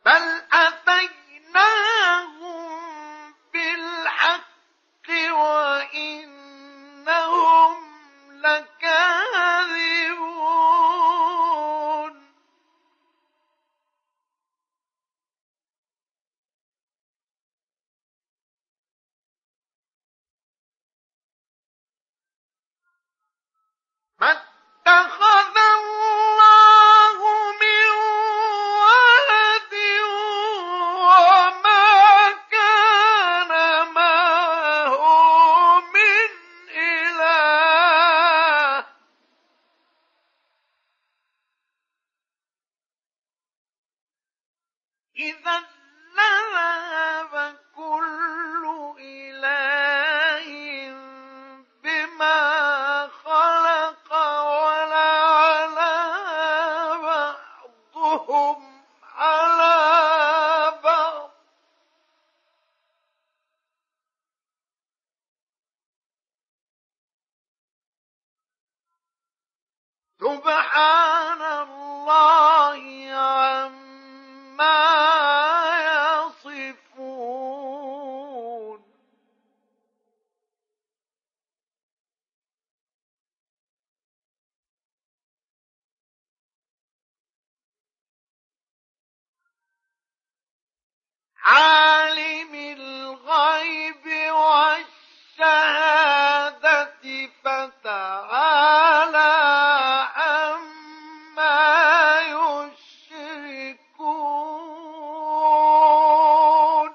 بل أتيناهم بالحق وإنهم لكاذبون ما اتخذ الله من ولد وما كان معه من إله إذا لذهب كل إله بما خلق ولعلى بعضهم على بعض سبحان الله عما يصفون عالم الغيب والشهادة فتعالى عما يشركون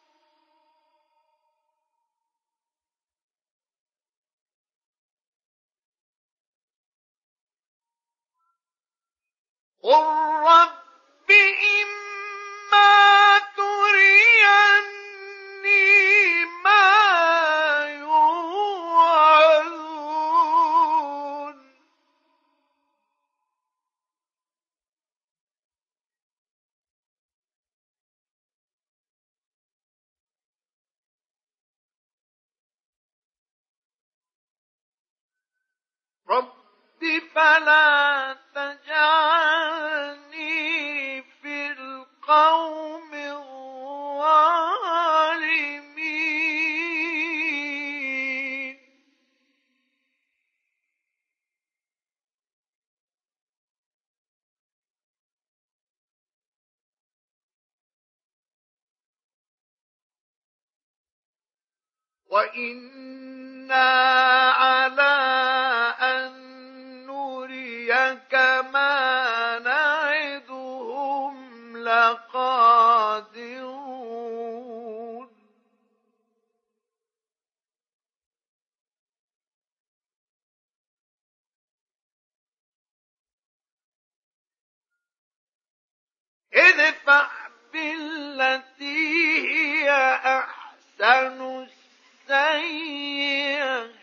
قل رب إما تريني ما يوعدون رب فلا تجعلني في القوم الظالمين وإنا على أن نريك ما نعدهم لقادرون ادفع بالتي هي أحسن السيئة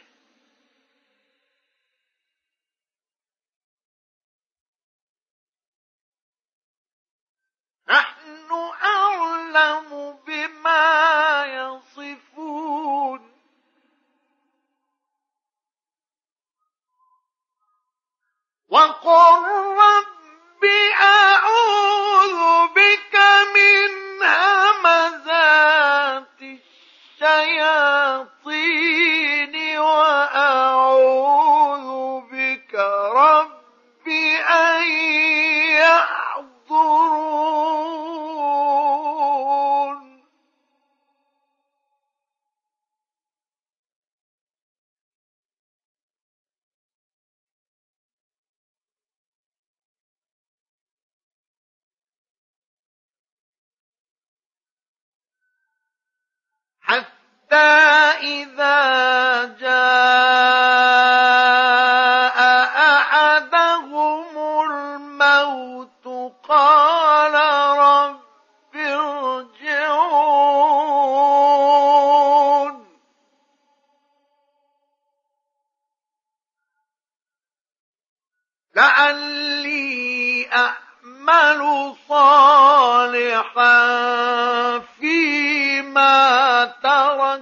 نحن أعلم بما يصفون وقل رب أعوذ بك من همزات الشياطين وأعوذ بك رب أن يحضرون حتى إذا جاء أحدهم الموت قال رب ارجعون لعلي أعمل صالحا فيما ترك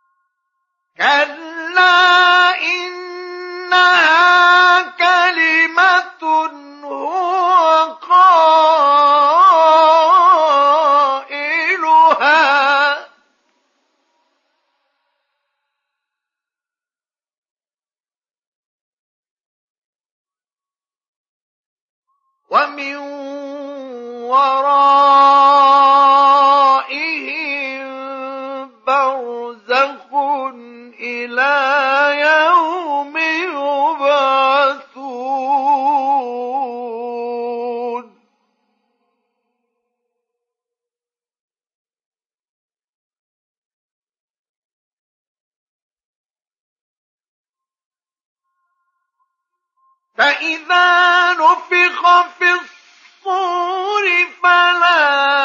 كلا إنها كلمة ومن ورائهم برزخ إلى يوم يبعثون فإذا نفخ في الصور فلا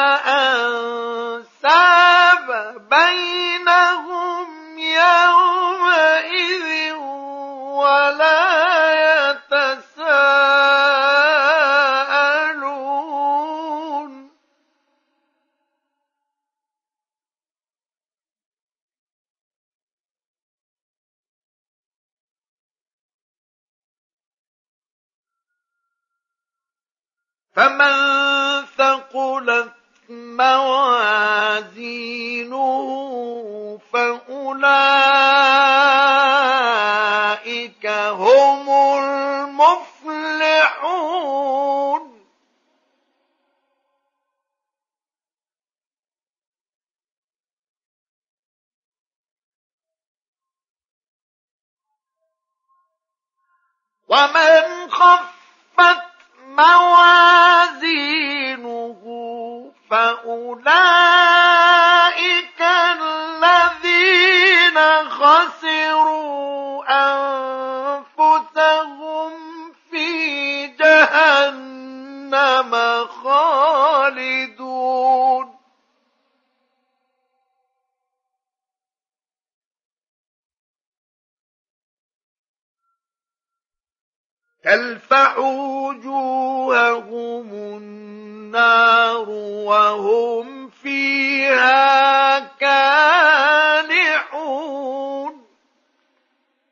أنساب بينهم يومئذ ولا يتساءلون فمن ثقلت موازينه فأولئك هم المفلحون ومن خفت موازينه فأولئك الذين خسروا أنفسهم في جهنم خالدون تلفح وجوههم النار